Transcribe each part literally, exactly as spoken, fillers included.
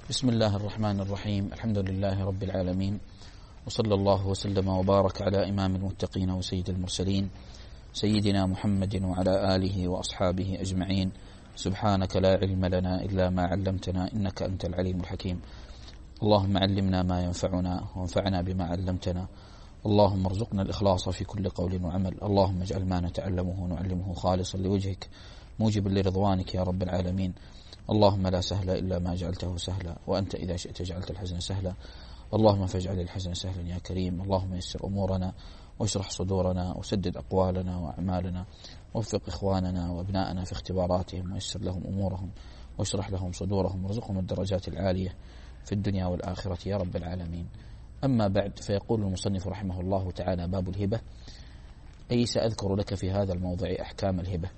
بسم الله الرحمن الرحيم. الحمد لله رب العالمين، وصلى الله وسلم وبارك على إمام المتقين وسيد المرسلين سيدنا محمد وعلى آله وأصحابه أجمعين. سبحانك لا علم لنا إلا ما علمتنا إنك أنت العليم الحكيم. اللهم علمنا ما ينفعنا وانفعنا بما علمتنا. اللهم ارزقنا الإخلاص في كل قول وعمل. اللهم اجعل ما نتعلمه ونعلمه خالصا لوجهك موجبا لرضوانك يا رب العالمين. اللهم لا سهل إلا ما جعلته سهلا، وأنت إذا شئت جعلت الحزن سهلا. اللهم فاجعل الحزن سهلا يا كريم. اللهم يسر أمورنا واشرح صدورنا وسدد أقوالنا وأعمالنا، ووفق إخواننا وأبنائنا في اختباراتهم ويسر لهم أمورهم واشرح لهم صدورهم وارزقهم الدرجات العالية في الدنيا والآخرة يا رب العالمين. أما بعد، فيقول المصنف رحمه الله تعالى: باب الهبة، أي سأذكر لك في هذا الموضع أحكام الهبة.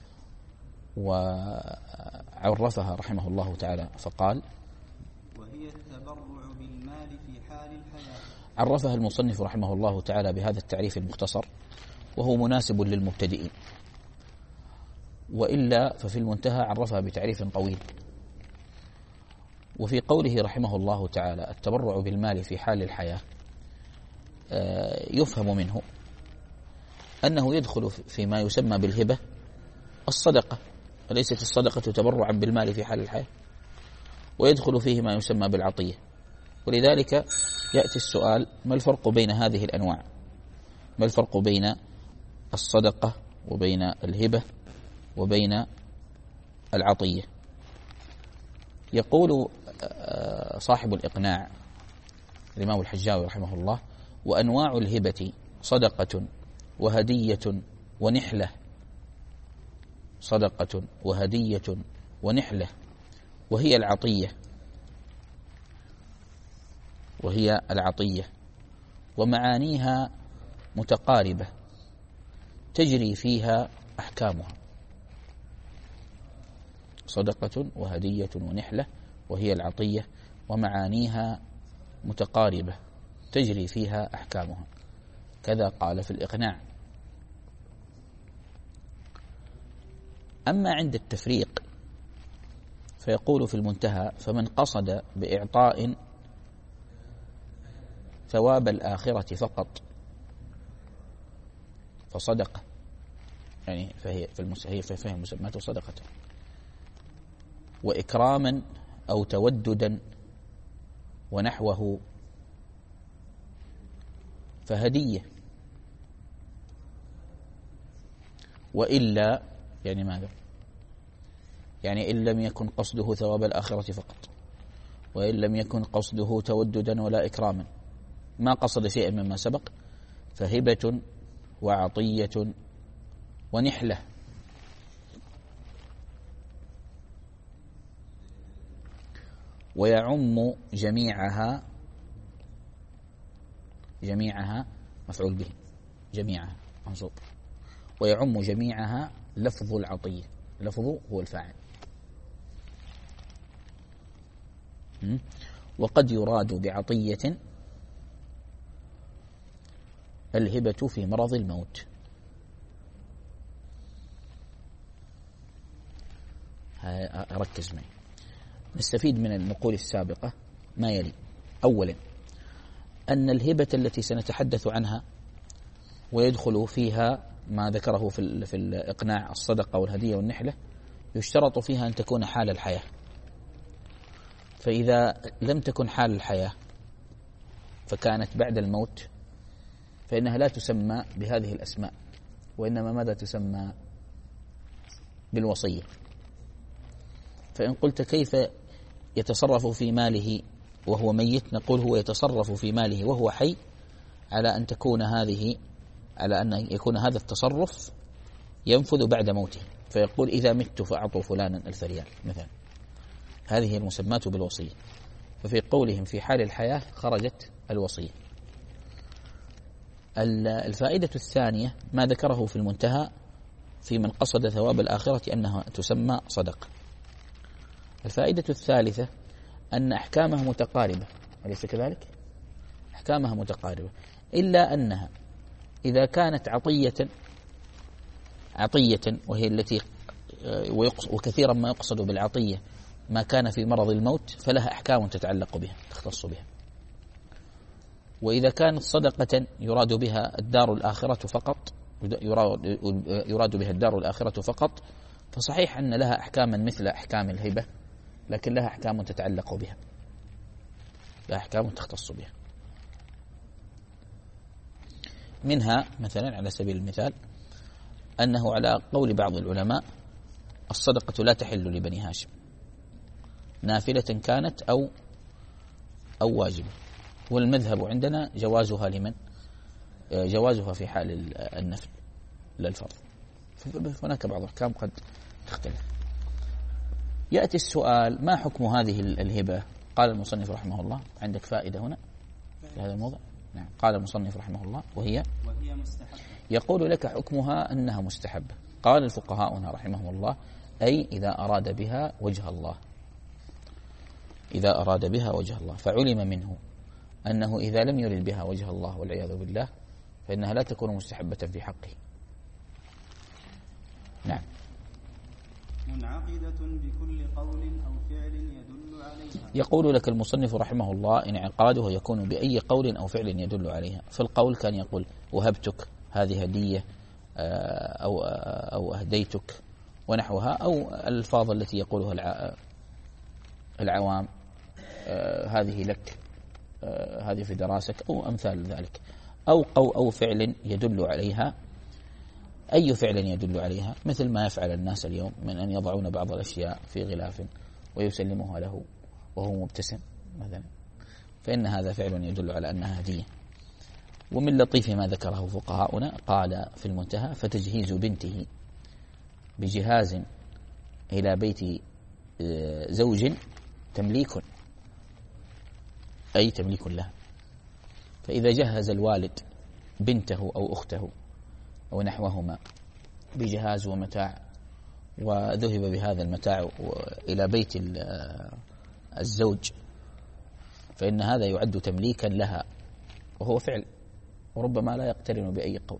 وعرفها رحمه الله تعالى فقال: وهي التبرع بالمال في حال الحياة. عرفها المصنف رحمه الله تعالى بهذا التعريف المختصر، وهو مناسب للمبتدئين، وإلا ففي المنتهى عرفها بتعريف طويل. وفي قوله رحمه الله تعالى التبرع بالمال في حال الحياة، يفهم منه أنه يدخل فيما يسمى بالهبة الصدقة، وليست الصدقة تبرعا بالمال في حال الحياة، ويدخل فيه ما يسمى بالعطية. ولذلك يأتي السؤال: ما الفرق بين هذه الأنواع؟ ما الفرق بين الصدقة وبين الهبة وبين العطية؟ يقول صاحب الإقناع الإمام الحجاوي رحمه الله: وأنواع الهبة صدقة وهدية ونحلة. صدقة وهدية ونحلة، وهي العطية وهي العطية ومعانيها متقاربة تجري فيها أحكامها. صدقة وهدية ونحلة وهي العطية ومعانيها متقاربة تجري فيها أحكامها، كذا قال في الإقناع. أما عند التفريق فيقول في المنتهى: فمن قصد بإعطاء ثواب الآخرة فقط فصدقة، يعني فهي في فهم مسماته صدقة، وإكراما أو توددا ونحوه فهدية. وإلا يعني ماذا؟ يعني إن لم يكن قصده ثواب الآخرة فقط، وإن لم يكن قصده توددا ولا إكراما، ما قصد شيئا مما سبق، فهبة وعطية ونحلة. ويعم جميعها جميعها مفعول به، جميعها منصوب، ويعم جميعها لفظ العطية. لفظه هو الفاعل. وقد يراد بعطية الهبة في مرض الموت. ركز معي، نستفيد من النقول السابقة ما يلي: أولا، أن الهبة التي سنتحدث عنها ويدخل فيها ما ذكره في في الإقناع الصدقة والهدية والنحلة، يشترط فيها أن تكون حال الحياة. فإذا لم تكن حال الحياة فكانت بعد الموت فإنها لا تسمى بهذه الأسماء، وإنما ماذا تسمى؟ بالوصية. فإن قلت كيف يتصرف في ماله وهو ميت، نقول هو يتصرف في ماله وهو حي على أن تكون هذه على أن يكون هذا التصرف ينفذ بعد موته، فيقول: إذا مت فأعطوا فلانا ألف ريال مثلا. هذه المسمات بالوصية. ففي قولهم في حال الحياة خرجت الوصية. الفائدة الثانية ما ذكره في المنتهى في من قصد ثواب الآخرة أنها تسمى صدقة. الفائدة الثالثة أن أحكامها متقاربة، أليس كذلك؟ أحكامها متقاربة، إلا أنها إذا كانت عطية عطية وهي التي وكثيرا ما يقصد بالعطية ما كان في مرض الموت فلها أحكام تتعلق بها تختص بها. وإذا كانت صدقة يراد بها الدار الآخرة فقط يراد بها الدار الآخرة فقط فصحيح أن لها أحكاما مثل أحكام الهبة، لكن لها أحكام تتعلق بها، لها أحكام تختص بها. منها مثلا على سبيل المثال أنه على قول بعض العلماء الصدقة لا تحل لبني هاشم نافلة كانت أو أو واجبة، والمذهب عندنا جوازها لمن؟ جوازها في حال النفل لا الفرض. هناك بعض الأحكام قد تختلف. يأتي السؤال: ما حكم هذه الهبة؟ قال المصنف رحمه الله، عندك فائدة هنا في هذا الموضوع؟ نعم. قال المصنف رحمه الله: وهي وهي مستحبة. يقول لك حكمها أنها مستحبة. قال الفقهاء هنا رحمهم الله: أي إذا أراد بها وجه الله، إذا أراد بها وجه الله. فعلم منه أنه إذا لم يرد بها وجه الله والعياذ بالله فإنها لا تكون مستحبة في حقه. نعم. منعقدة بكل قول أو فعل يدل عليها. يقول لك المصنف رحمه الله: انعقاده يكون بأي قول أو فعل يدل عليها. فالقول كان يقول: وهبتك، هذه هدية، أو أو أهديتك ونحوها، أو الألفاظ التي يقولها العوام: هذه لك، هذه في دراسك، أو أمثال ذلك. أو قو أو فعل يدل عليها. أي فعل يدل عليها؟ مثل ما يفعل الناس اليوم من أن يضعون بعض الأشياء في غلاف ويسلمها له وهو مبتسم مثلا، فإن هذا فعل يدل على أنها هدية. ومن لطيف ما ذكره فقهاؤنا قال في المنتهى: فتجهيز بنته بجهاز إلى بيت زوج تمليك، أي تمليك له. فإذا جهز الوالد بنته أو أخته أو نحوهما بجهاز ومتاع وذهب بهذا المتاع إلى بيت الزوج فإن هذا يعد تمليكا لها، وهو فعل وربما لا يقترن بأي قول.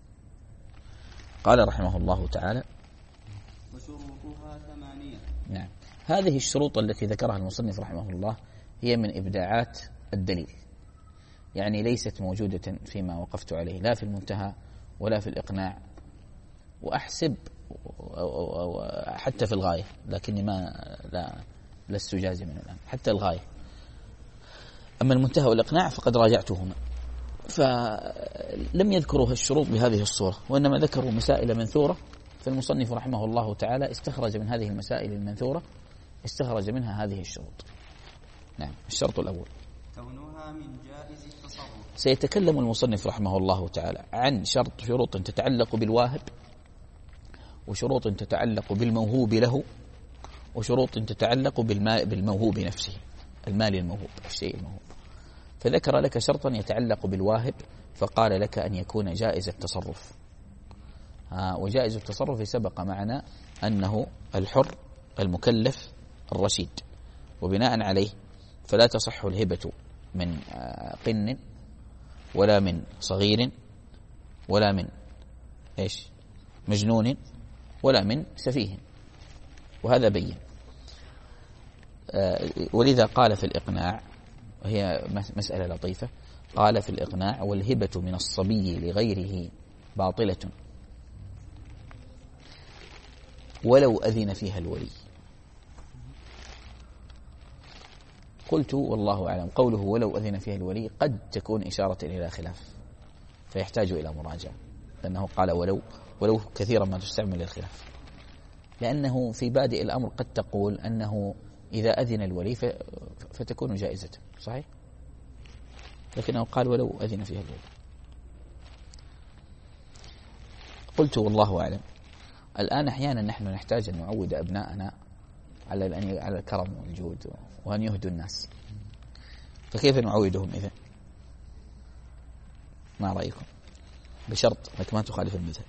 قال رحمه الله تعالى: وشروطها ثمانية. نعم. هذه الشروط التي ذكرها المصنف رحمه الله هي من إبداعات الدليل، يعني ليست موجودة فيما وقفت عليه لا في المنتهى ولا في الإقناع، وأحسب أو أو حتى في الغاية، لكني ما لا لست جازما الآن، حتى الغاية. أما المنتهى والإقناع فقد راجعتهما، فلم يذكروا الشروط بهذه الصورة، وإنما ذكروا مسائل منثورة. فالمصنف رحمه الله تعالى استخرج من هذه المسائل المنثورة استخرج منها هذه الشروط. نعم. الشرط الأول: كونها من جائز التصرف. سيتكلم المصنف رحمه الله تعالى عن شرط شروط تتعلق بالواهب، وشروط تتعلق بالموهوب له، وشروط تتعلق بالموهوب نفسه، المال الموهوب، الشيء الموهوب. فذكر لك شرطا يتعلق بالواهب فقال لك أن يكون جائز التصرف. ها وجائز التصرف سبق معنا أنه الحر المكلف الرشيد، وبناء عليه فلا تصح الهبة من قن ولا من صغير ولا من إيش مجنون ولا من سفيه، وهذا بين. ولذا قال في الإقناع، وهي مسألة لطيفة، قال في الإقناع: والهبة من الصبي لغيره باطلة ولو أذن فيها الولي. قلت والله أعلم قوله ولو أذن فيها الولي قد تكون إشارة إلى خلاف، فيحتاج إلى مراجعة، لأنه قال ولو ولو كثيرا ما تستعمل للخلاف، لأنه في بادئ الأمر قد تقول أنه إذا أذن الولي فتكون جائزة، صحيح؟ لكنه قال ولو أذن فيها الولي. قلت والله أعلم. الآن أحيانا نحن نحتاج أن نعود أبناءنا على على الكرم والجود وأن يهدوا الناس، فكيف نعودهم إذن؟ ما رأيكم؟ بشرط أنك ما تخالف المذهب.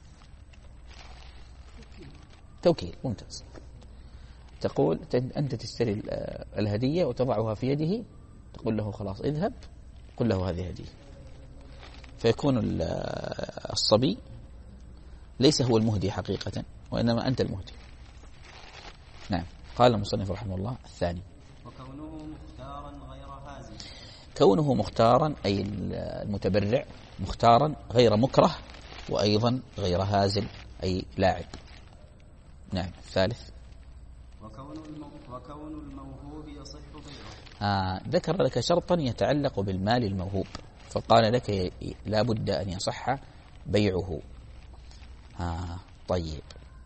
توكيل ممتاز. تقول أنت تشتري الهدية وتضعها في يده، تقول له خلاص اذهب، قل له هذه هدية، فيكون الصبي ليس هو المهدي حقيقة، وإنما أنت المهدي. نعم. قال المصنف رحمه الله الثاني وكونه مختارا غير هازل. كونه مختارا أي المتبرع مختارا غير مكره، وأيضا غير هازل أي لاعب. نعم. الثالث وكون المو... وكون الموهوب يصح بيعه. آه ذكر لك شرطا يتعلق بالمال الموهوب، فقال لك لا بد أن يصح بيعه. آه طيب،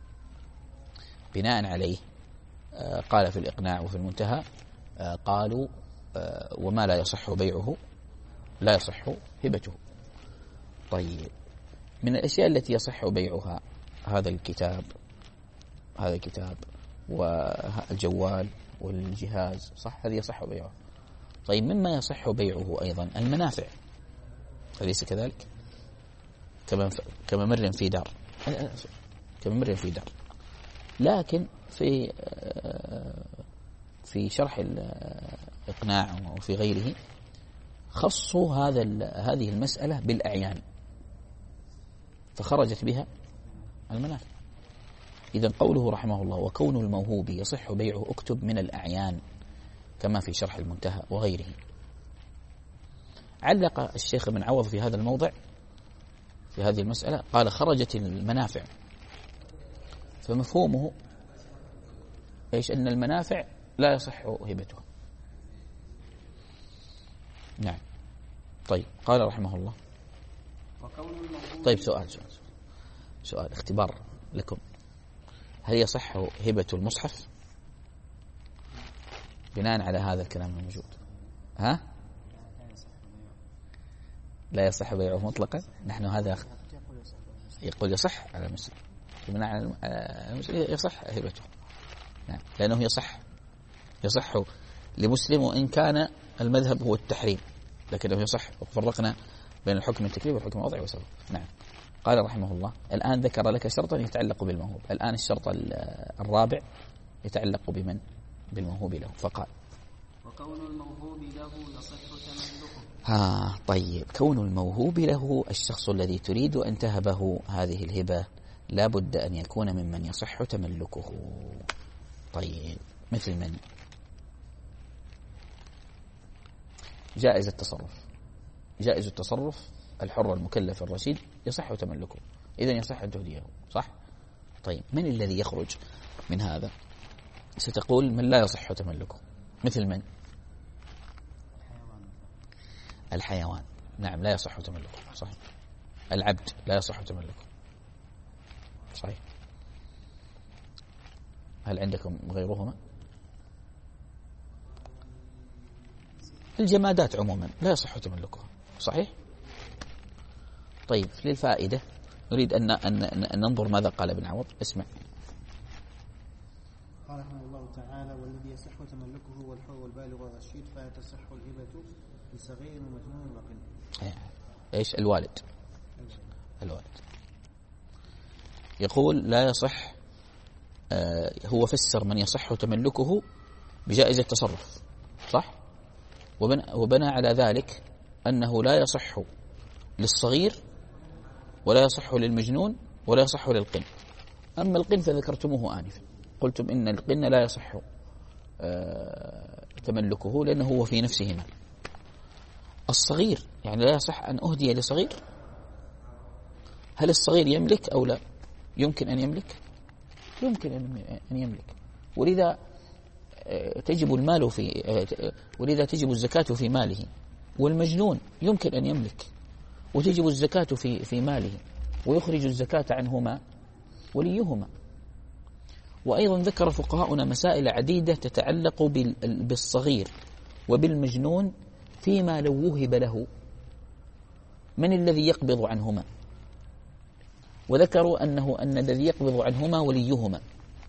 بناء عليه آه قال في الإقناع وفي المنتهى آه قالوا آه وما لا يصح بيعه لا يصح هبته. طيب، من الأشياء التي يصح بيعها هذا الكتاب هذا الكتاب والجوال والجهاز، صح، هذه يصح بيعه. طيب، مما يصح بيعه أيضا المنافع، أليس كذلك؟ كممر في دار كممر في دار لكن في في شرح الإقناع وفي غيره خصوا هذا هذه المسألة بالأعيان، فخرجت بها المنافع. إذن قوله رحمه الله وكون الموهوب يصح بيعه اكتب من الأعيان كما في شرح المنتهى وغيره. علق الشيخ بن عوض في هذا الموضع في هذه المسألة قال خرجت المنافع، فمفهومه إيش؟ أن المنافع لا يصح هبتها. نعم. طيب، قال رحمه الله طيب سؤال سؤال سؤال اختبار لكم، هل يصح هبة المصحف بناء على هذا الكلام الموجود؟ ها؟ لا يصح بيعه مطلقا. نحن هذا يقول يصح على مسلم، بناء على يصح هبته. نعم، لأنه يصح يصح لمسلم وإن كان المذهب هو التحريم، لكنه يصح. وفرقنا بين الحكم التكليف والحكم الوضعي والسبب. نعم. قال رحمه الله الآن ذكر لك شرطا يتعلق بالموهوب، الآن الشرط الرابع يتعلق بمن؟ بالموهوب له، فقال وكون الموهوب له يصح تملكه. ها طيب، كون الموهوب له الشخص الذي تريد أن تهبه هذه الهبة لا بد أن يكون ممن يصح تملكه. طيب، مثل من؟ جائز التصرف جائز التصرف الحر المكلف الرشيد يصح تملكه، إذن يصح أن تهديه، صح؟ طيب، من الذي يخرج من هذا؟ ستقول من لا يصح تملكه. مثل من؟ الحيوان. نعم، لا يصح تملكه، صحيح. العبد لا يصح تملكه، صحيح. هل عندكم غيرهما؟ الجمادات عموما لا يصح تملكها، صحيح. طيب، للفائدة نريد أن أن ننظر ماذا قال ابن عوض. اسمع. قال رحمه الله تعالى والذي يصح تملكه هو الحر والبالغ والرشيد، فلا تصح الهبة لصغير ومجنون وقل. ايش؟ الوالد الوالد يقول لا يصح. آه هو فسر من يصح تملكه بجائز التصرف، صح؟ وبنى, وبنى على ذلك أنه لا يصح للصغير ولا يصح للمجنون ولا يصح للقن. أما القن فذكرتموه آنفا، قلتم إن القن لا يصح آه تملكه لأنه هو في نفسه مال. الصغير يعني لا يصح أن أهدي لصغير. هل الصغير يملك أو لا؟ يمكن أن يملك، يمكن أن يملك، ولذا تجب المال في ولذا تجب الزكاة في ماله. والمجنون يمكن أن يملك وتجب الزكاة في في ماله، ويخرج الزكاة عنهما وليهما. وأيضا ذكر فقهاؤنا مسائل عديدة تتعلق بالصغير وبالمجنون فيما لو وهب له من الذي يقبض عنهما، وذكروا أنه أن الذي يقبض عنهما وليهما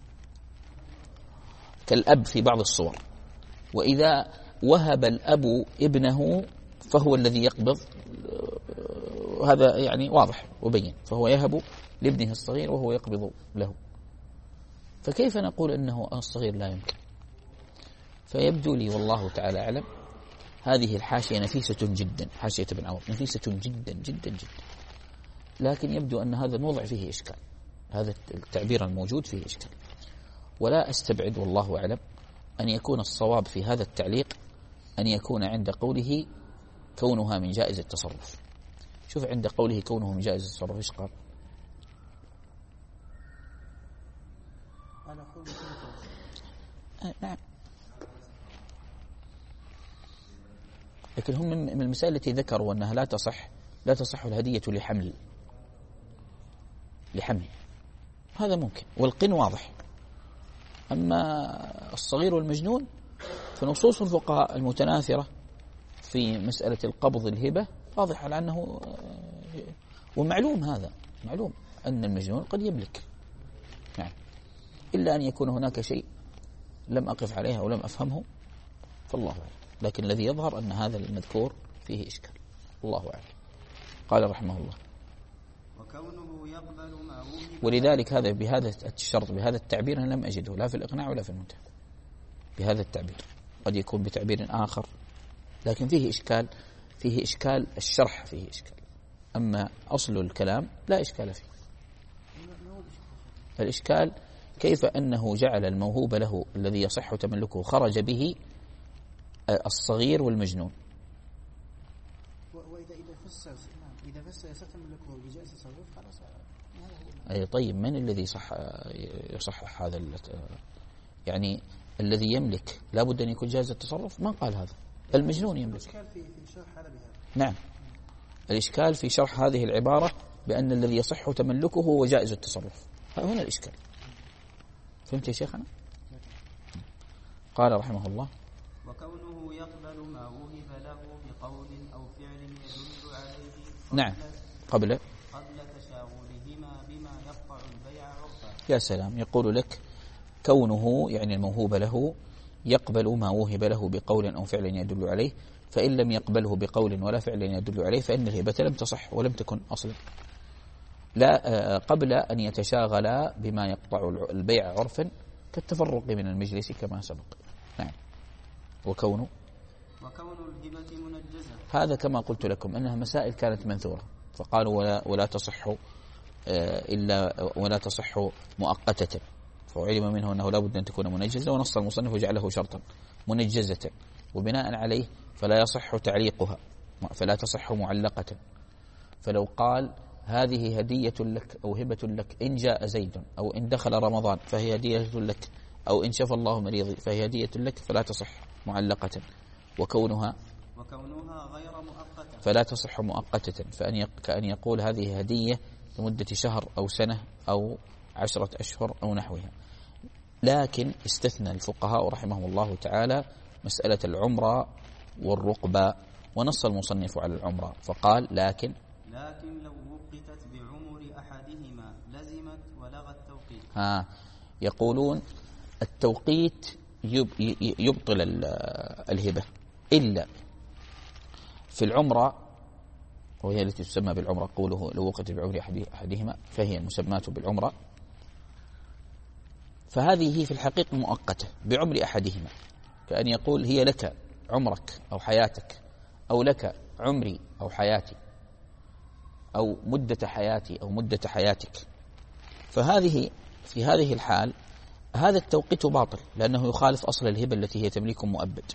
كالأب في بعض الصور، وإذا وهب الأب ابنه فهو الذي يقبض، هذا يعني واضح وبين، فهو يهب لابنه الصغير وهو يقبض له. فكيف نقول أنه الصغير لا يمكن؟ فيبدو لي والله تعالى أعلم هذه الحاشية نفيسة جدا، حاشية ابن عوض نفيسة جدا جدا جدا، لكن يبدو أن هذا الموضع فيه إشكال، هذا التعبير الموجود فيه إشكال. ولا أستبعد والله أعلم أن يكون الصواب في هذا التعليق أن يكون عند قوله كونها من جائز التصرف. شوف عند قوله كونه من جائز التصرف إيش قال؟ آه نعم. لكن هم من المسائل التي ذكروا أنها لا تصح لا تصح الهدية لحمل لحمل هذا ممكن، والقن واضح. أما الصغير والمجنون فنصوص الفقهاء المتناثرة في مسألة القبض الهبة واضح على أنه، ومعلوم هذا معلوم أن المجنون قد يملك، نعم، إلا أن يكون هناك شيء لم أقف عليها ولم أفهمه فالله أعلم. لكن الذي يظهر أن هذا المذكور فيه إشكال، الله أعلم. قال رحمه الله: وكونه يقبل ما وهب. ولذلك هذا بهذا الشرط بهذا التعبير أنا لم أجده لا في الإقناع ولا في المنتهى بهذا التعبير، قد يكون بتعبير آخر لكن فيه إشكال، فيه إشكال الشرح فيه إشكال، أما أصل الكلام لا إشكال فيه. الإشكال كيف أنه جعل الموهوب له الذي يصح تملكه خرج به الصغير والمجنون. وإذا إذا فسر إذا فسر يصح تملكه بجائز التصرف خلاص. أي طيب، من الذي صح يصحح هذا؟ يعني الذي يملك لا بد أن يكون جائز التصرف؟ ما قال هذا. المجنون يملك. الإشكال في في شرح هذا بهذا. نعم، الإشكال في شرح هذه العبارة بأن الذي يصح تملكه هو جائز التصرف، هنا الإشكال. فهمت يا شيخنا؟ قال رحمه الله: وكونه يقبل ما وهب له بقول أو فعل يدل عليه نعم قبل قبل تشاغلهما بما يقطع البيع عرفا. يا سلام، يقول لك كونه يعني الموهوب له يقبل ما وهب له بقول أو فعل يدل عليه، فإن لم يقبله بقول ولا فعل يدل عليه فإن الهبة لم تصح ولم تكن أصلا، لا قبل أن يتشاغل بما يقطع البيع عرفا كالتفرق من المجلس كما سبق. نعم. وكونه وكون الهبة منجزة، هذا كما قلت لكم أنها مسائل كانت منثورة، فقالوا ولا, ولا تصح إلا ولا تصح مؤقتة، فعلم منه أنه لا بد أن تكون منجزة، ونص المصنف وجعله شرطا منجزة، وبناء عليه فلا يصح تعليقها، فلا تصح معلقة. فلو قال هذه هدية لك أو هبة لك إن جاء زيد، أو إن دخل رمضان فهي هدية لك، أو إن شفى الله مريضي فهي هدية لك، فلا تصح معلقة. وكونها وكونها غير مؤقتة فلا تصح مؤقتة، فأن كأن يقول هذه هدية لمدة شهر أو سنة أو عشرة أشهر أو نحوها. لكن استثنى الفقهاء رحمهم الله تعالى مسألة العمرة والرقبة، ونص المصنف على العمرة فقال لكن لكن لو وقتت بعمر أحدهما لزمت ولغى التوقيت. ها يقولون التوقيت يبطل الهبة إلا في العمرة، وهي التي تسمى بالعمرة، قوله لو وقتت بعمر أحدهما فهي المسماة بالعمرة، فهذه في الحقيقة مؤقتة بعمر أحدهما، كأن يقول هي لك عمرك أو حياتك، أو لك عمري أو حياتي، أو مدة حياتي أو مدة حياتك. فهذه في هذه الحال هذا التوقيت باطل، لأنه يخالف أصل الهبة التي هي تمليك مؤبد،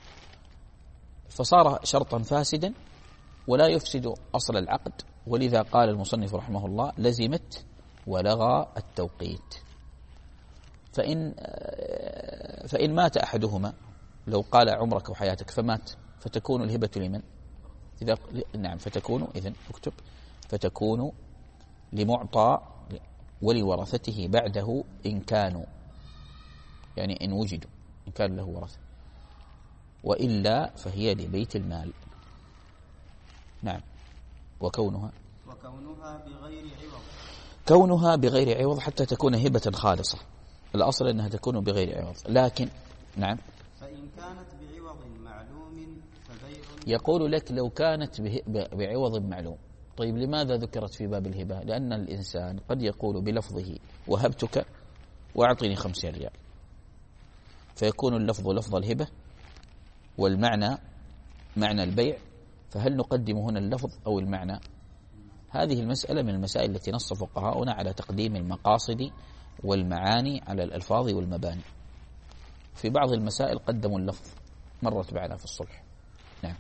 فصار شرطا فاسدا ولا يفسد أصل العقد. ولذا قال المصنف رحمه الله لزمت ولغى التوقيت. فإن فإن مات أحدهما، لو قال عمرك وحياتك فمات، فتكون الهبة لمن؟ إذا نعم فتكون إذن اكتب فتكون لمعطى ولورثته بعده إن كانوا، يعني إن وجدوا، إن كان له ورثة، وإلا فهي لبيت المال. نعم. وكونها وكونها بغير عوض كونها بغير عوض حتى تكون هبة خالصة، الأصل أنها تكون بغير عوض. لكن نعم فإن كانت بعوض معلوم فبيع. يقول لك لو كانت بعوض معلوم، طيب لماذا ذكرت في باب الهبة؟ لأن الإنسان قد يقول بلفظه وهبتك وأعطني خمسين ريال، فيكون اللفظ لفظ الهبة والمعنى معنى البيع، فهل نقدم هنا اللفظ أو المعنى؟ هذه المسألة من المسائل التي نص فقهاؤنا على تقديم المقاصد والمعاني على الألفاظ والمباني. في بعض المسائل قدموا اللفظ، مرت معنا في الصلح. نعم.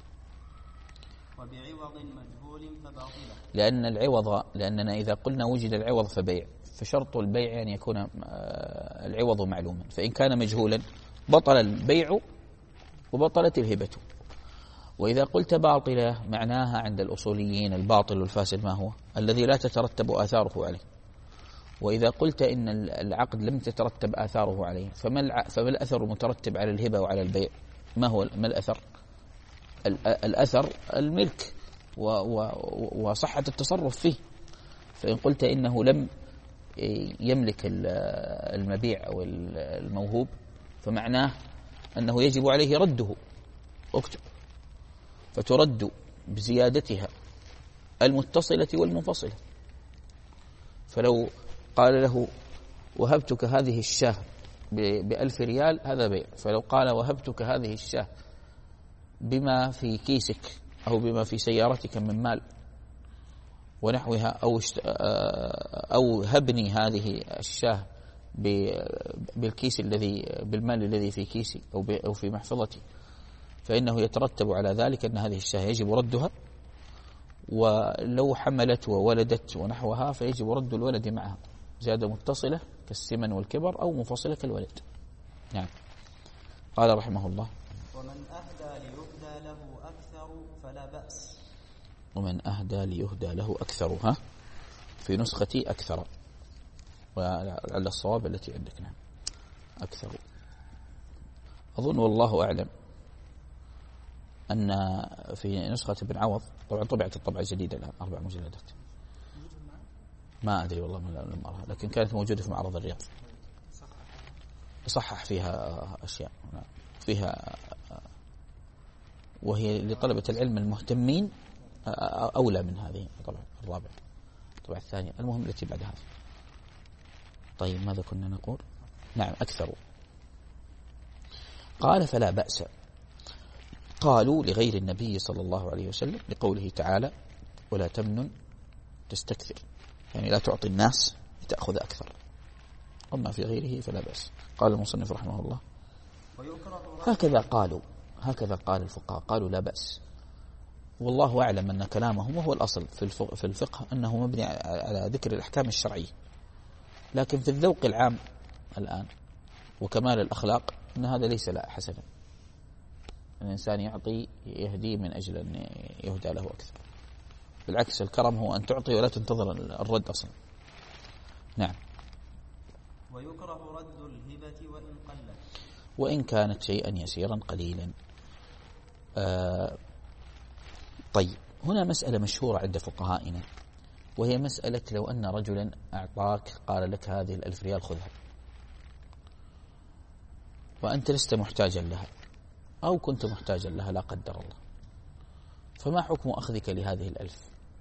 وبعوض مجهول فباطلة، لأن العوض لأننا إذا قلنا وجد العوض فبيع، فشرط البيع أن يكون العوض معلوما، فإن كان مجهولا بطل البيع وبطلت الهبة. وإذا قلت باطلة معناها عند الأصوليين الباطل والفاسد ما هو؟ الذي لا تترتب آثاره عليه. وإذا قلت إن العقد لم تترتب آثاره عليه، فما فما الأثر المترتب على الهبة وعلى البيع؟ ما هو ما الأثر؟ الأثر الملك وصحة التصرف فيه. فإن قلت إنه لم يملك المبيع أو الموهوب فمعناه أنه يجب عليه رده. اكتب. فترد بزيادتها المتصلة والمنفصلة. فلو قال له وهبتك هذه الشاة بألف ريال هذا بيع. فلو قال وهبتك هذه الشاة بما في كيسك أو بما في سيارتك من مال ونحوها، أو أو هبني هذه الشاة بالكيس الذي بالمال الذي في كيسي أو أو في محفظتي، فإنه يترتب على ذلك أن هذه الشاة يجب ردها. ولو حملت وولدت ونحوها فيجب رد الولد معها، زيادة متصلة كالسمن والكبر أو منفصلة كالولد. نعم. قال رحمه الله: ومن أهدى ليهدى له أكثر فلا بأس. ومن أهدى ليهدى له أكثر، ها في نسختي أكثر، وعلى الصواب التي عندك. نعم أكثر. أظن والله أعلم أن في نسخة ابن عوض، طبعا طبعت الطبعة الجديدة الآن أربع مجلدات، ما أدري والله لم أرها، لكن كانت موجودة في معرض الرياض، صحح فيها أشياء فيها، وهي لطلبة العلم المهتمين أولى من هذه طبعا الرابع طبعا الثانية. المهم التي بعد هذا. طيب ماذا كنا نقول؟ نعم أكثر. قال: فلا بأس. قالوا لغير النبي صلى الله عليه وسلم لقوله تعالى: ولا تمنن تستكثر، يعني لا تعطي الناس لتأخذ أكثر. أما في غيره فلا بأس. قال المصنف رحمه الله: هكذا قالوا، هكذا قال الفقهاء، قالوا لا بأس. والله أعلم أن كلامهم وهو الأصل في الفقه أنه مبني على ذكر الأحكام الشرعية، لكن في الذوق العام الآن وكمال الأخلاق أن هذا ليس لا حسنا. الإنسان يعطي يهدي من أجل أن يهدى له أكثر. بالعكس الكرم هو أن تعطي ولا تنتظر الرد أصلا. نعم. ويكره رد الهبة وإن قلت، وإن كانت شيئا يسيرا قليلا. آه طيب هنا مسألة مشهورة عند فقهائنا، وهي مسألة لو أن رجلا أعطاك قال لك هذه الألف ريال خذها، وأنت لست محتاجا لها أو كنت محتاجا لها لا قدر الله، فما حكم أخذك لهذه الألف؟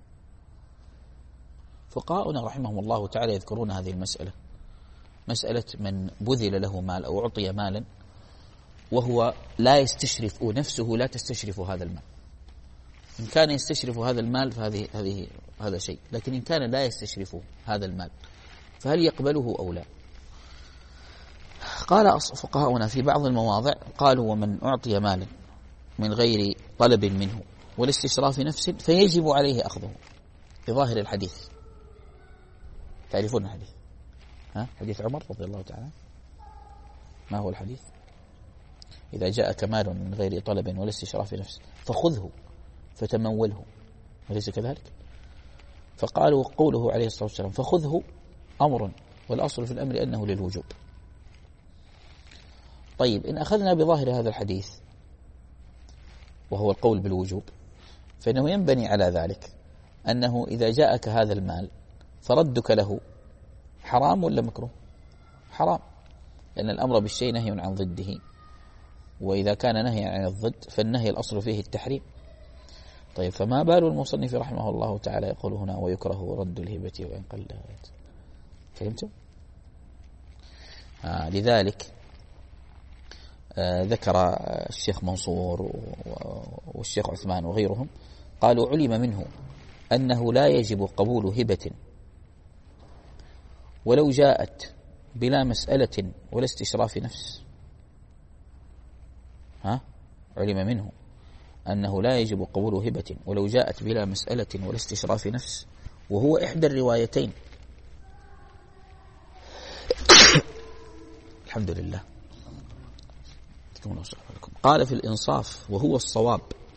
فقهاؤنا رحمهم الله تعالى يذكرون هذه المسألة، مسألة من بذل له مال أو أعطي مالا وهو لا يستشرف ونفسه لا تستشرف هذا المال. إن كان يستشرف هذا المال فهذه هذه هذا شيء، لكن إن كان لا يستشرف هذا المال فهل يقبله أو لا؟ قال فقهاؤنا في بعض المواضع قالوا: ومن أعطي مالا من غير طلب منه والاستشراف نفس فيجب عليه أخذه، بظاهر الحديث. تعرفون الحديث؟ ها؟ حديث عمر رضي الله تعالى. ما هو الحديث؟ إذا جاءك مال من غير طلب ولا استشراف نفس فخذه فتموله، أليس كذلك؟ فقالوا قوله عليه الصلاة والسلام فخذه أمر، والأصل في الأمر أنه للوجوب. طيب إن أخذنا بظاهر هذا الحديث وهو القول بالوجوب، فإنه ينبني على ذلك أنه إذا جاءك هذا المال فردك له حرام ولا مكروه؟ حرام، لأن الأمر بالشيء نهي عن ضده، وإذا كان نهي عن الضد فالنهي الأصل فيه التحريم. طيب فما بال المصنف رحمه الله تعالى يقول هنا: ويكره رد الهبة وإن قلت. فهمتم؟ آه لذلك آه ذكر الشيخ منصور والشيخ عثمان وغيرهم قالوا: علم منه أنه لا يجب قبول هبة ولو جاءت بلا مسألة ولا استشراف نفس، ها علم منه أنه لا يجب قبول هبة ولو جاءت بلا مسألة ولا استشراف نفس، وهو إحدى الروايتين. الحمد لله. قال في الإنصاف وهو الصواب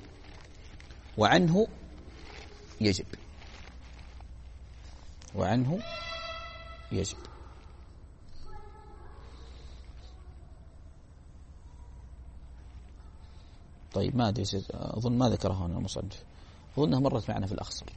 وعنه يجب، وعنه يجب. طيب ما أدري، أظن ما ذكره هنا المصنف، أظنها مرت معنا في الأخصر.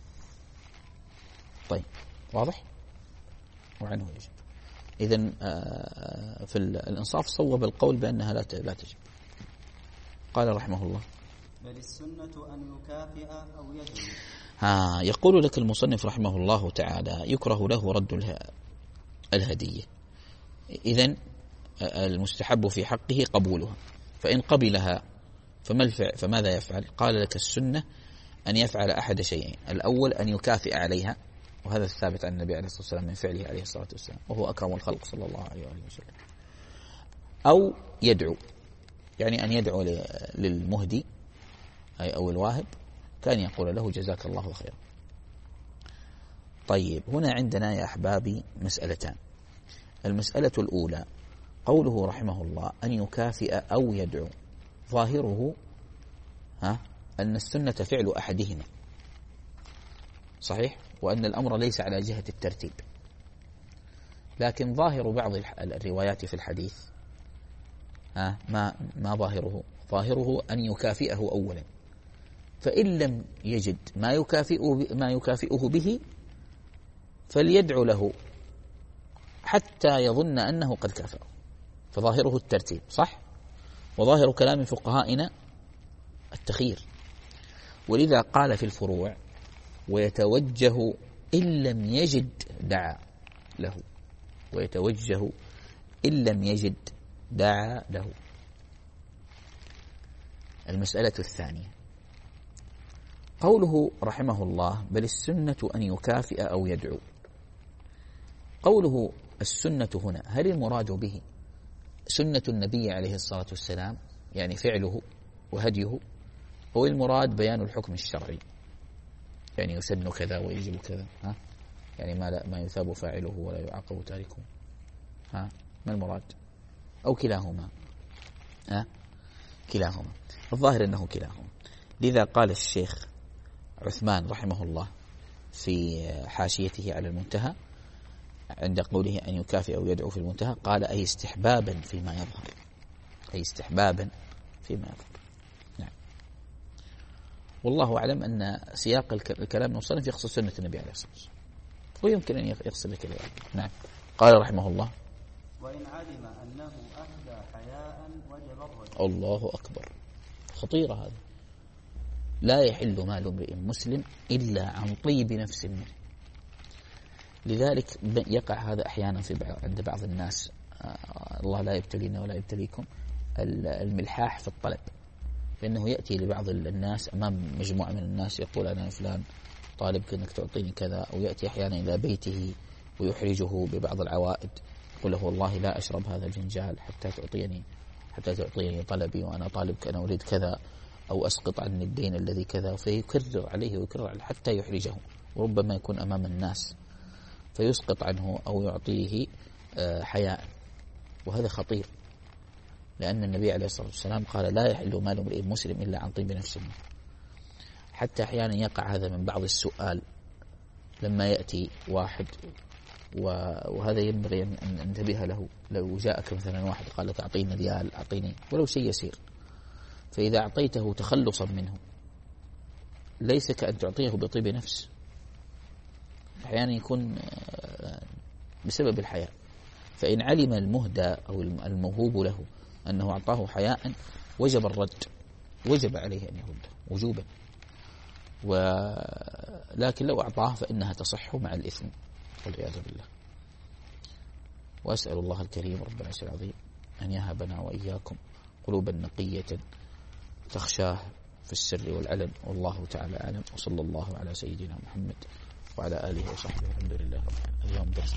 طيب واضح؟ وعنه يجب. إذن في الإنصاف صوب القول بأنها لا لا تجب. قال رحمه الله: بل السنة أن يكافئ أو يدعو. ها يقول لك المصنف رحمه الله تعالى: يكره له رد الهدية، إذن المستحب في حقه قبولها، فإن قبلها فما الفعل فماذا يفعل؟ قال لك: السنة أن يفعل أحد شيئين: الأول أن يكافئ عليها، وهذا الثابت عن النبي عليه الصلاة والسلام من فعله عليه الصلاة والسلام، وهو أكرم الخلق صلى الله عليه وسلم. أو يدعو، يعني أن يدعو للمهدي أي أو الواهب، كان يقول له: جزاك الله خيرا. طيب هنا عندنا يا أحبابي مسألتان. المسألة الأولى قوله رحمه الله أن يكافئ أو يدعو، ظاهره ها أن السنة فعل أحدهما، صحيح، وأن الأمر ليس على جهة الترتيب. لكن ظاهر بعض الروايات في الحديث ها ما ما ظاهره ظاهره أن يكافئه أولا، فإن لم يجد ما يكافئه ما يكافئه به فليدعو له حتى يظن أنه قد كافأه، فظاهره الترتيب، صح. وظاهر كلام فقهائنا التخيير، ولذا قال في الفروع: ويتوجه إن لم يجد دعا له، ويتوجه إن لم يجد دعا له. المسألة الثانية قوله رحمه الله: بل السنة أن يكافئ أو يدعو. قوله السنة هنا، هل المراد به سنة النبي عليه الصلاة والسلام يعني فعله وهديه، هو المراد بيان الحكم الشرعي يعني يسن كذا ويجب كذا، ها يعني ما لا ما يثاب فاعله ولا يعاقب تاركه، ها ما المراد؟ أو كلاهما؟ ها كلاهما. الظاهر أنه كلاهما. لذا قال الشيخ عثمان رحمه الله في حاشيته على المنتهى عند قوله أن يكافئ أو يدعو في المنتهى، قال: أي استحبابا فيما يظهر، أي استحبابا فيما يظهر. نعم. والله أعلم أن سياق الكلام المصنف يقصد سنة النبي عليه الصلاة والسلام، ويمكن أن يقصد الكلام. نعم. قال رحمه الله: وإن علم أنه أهدى حياء وجب الرجل. الله أكبر، خطيرة هذا. لا يحل مال امرئ مسلم إلا عن طيب نفس منه. لذلك يقع هذا أحيانا في بعض عند بعض الناس، الله لا يبتلينا ولا يبتليكم، الملحاح في الطلب، فإنه يأتي لبعض الناس أمام مجموعة من الناس يقول: أنا فلان طالبك أنك تعطيني كذا، أو يأتي أحيانا إلى بيته ويحرجه ببعض العوائد، يقول له: والله لا أشرب هذا الفنجال حتى تعطيني حتى تعطيني طلبي، وأنا طالبك أنا أريد كذا، أو أسقط عني الدين الذي كذا، فيكرر عليه ويكرر عليه حتى يحرجه، وربما يكون أمام الناس فيسقط عنه أو يعطيه حياء، وهذا خطير، لأن النبي عليه الصلاة والسلام قال: لا يحل مال امرئ مسلم إلا عن طيب نفس منه. حتى أحيانا يقع هذا من بعض السؤال، لما يأتي واحد وهذا ينبغي أن ننتبه له، لو جاءك مثلا واحد قال لك: أعطيني ريال، أعطيني ولو شيء يسير، فإذا أعطيته تخلصا منه ليس كأن تعطيه بطيب نفس، أحيانا يكون بسبب الحياء. فإن علم المهدى أو الموهوب له أنه أعطاه حياء وجب الرد، وجب عليه أن يرده وجوبا، ولكن لو أعطاه فإنها تصح مع الإثم والعياذ بالله. وأسأل الله الكريم رب العرش العظيم أن يهبنا وإياكم قلوبا نقية تخشاه في السر والعلن، والله تعالى أعلم، وصلى الله على سيدنا محمد وعلى آله وصحبه. الحمد لله رب العالمين. اليوم درس